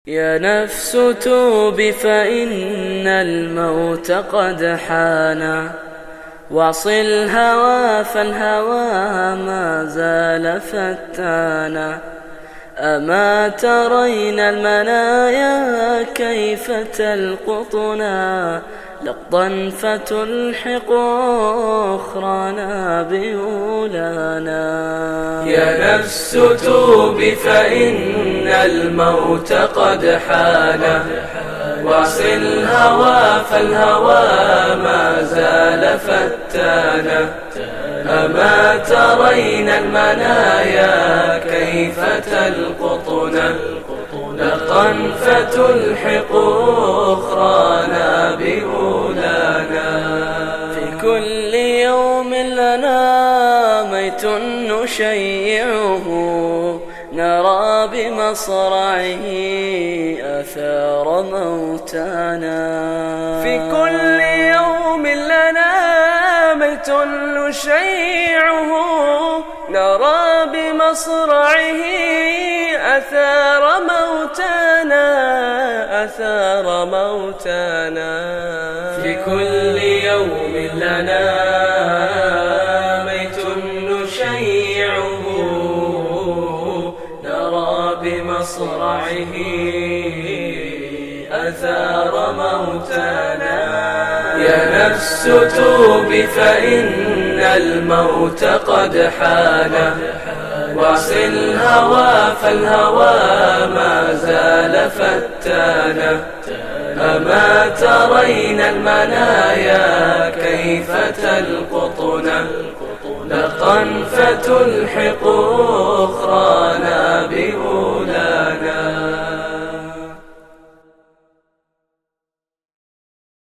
يا نفس توبي فإن الموت قد حان، واعص الهوى فالهوى ما زال فتانا. أما ترين المنايا كيف تلقطنا، لقطا فتلحق أخرانا بأولانا. يا نفس توبي فإن الموت قد حان، واعص الهوى فالهوى ما زال فتانا. أما ترين المنايا كيف تلقطنا، لقطا فتلحق أخرانا بأولانا. في كل يوم لنا ميت نشيعه، نرى بمصرعه آثار موتانا. في كل يوم لنا ميت نشيعه، نرى بمصرعه آثار موتانا، آثار موتانا. في كل يوم لنا ميت نشيعه، نرى بمصرعه آثار موتانا. يا نفس توبي فإن الموت قد حان، واعص الهوى فالهوى ما زال فتانا. أما ترين المنايا كيف تلقطنا، لقطا فتلحق أخرانا بأولانا.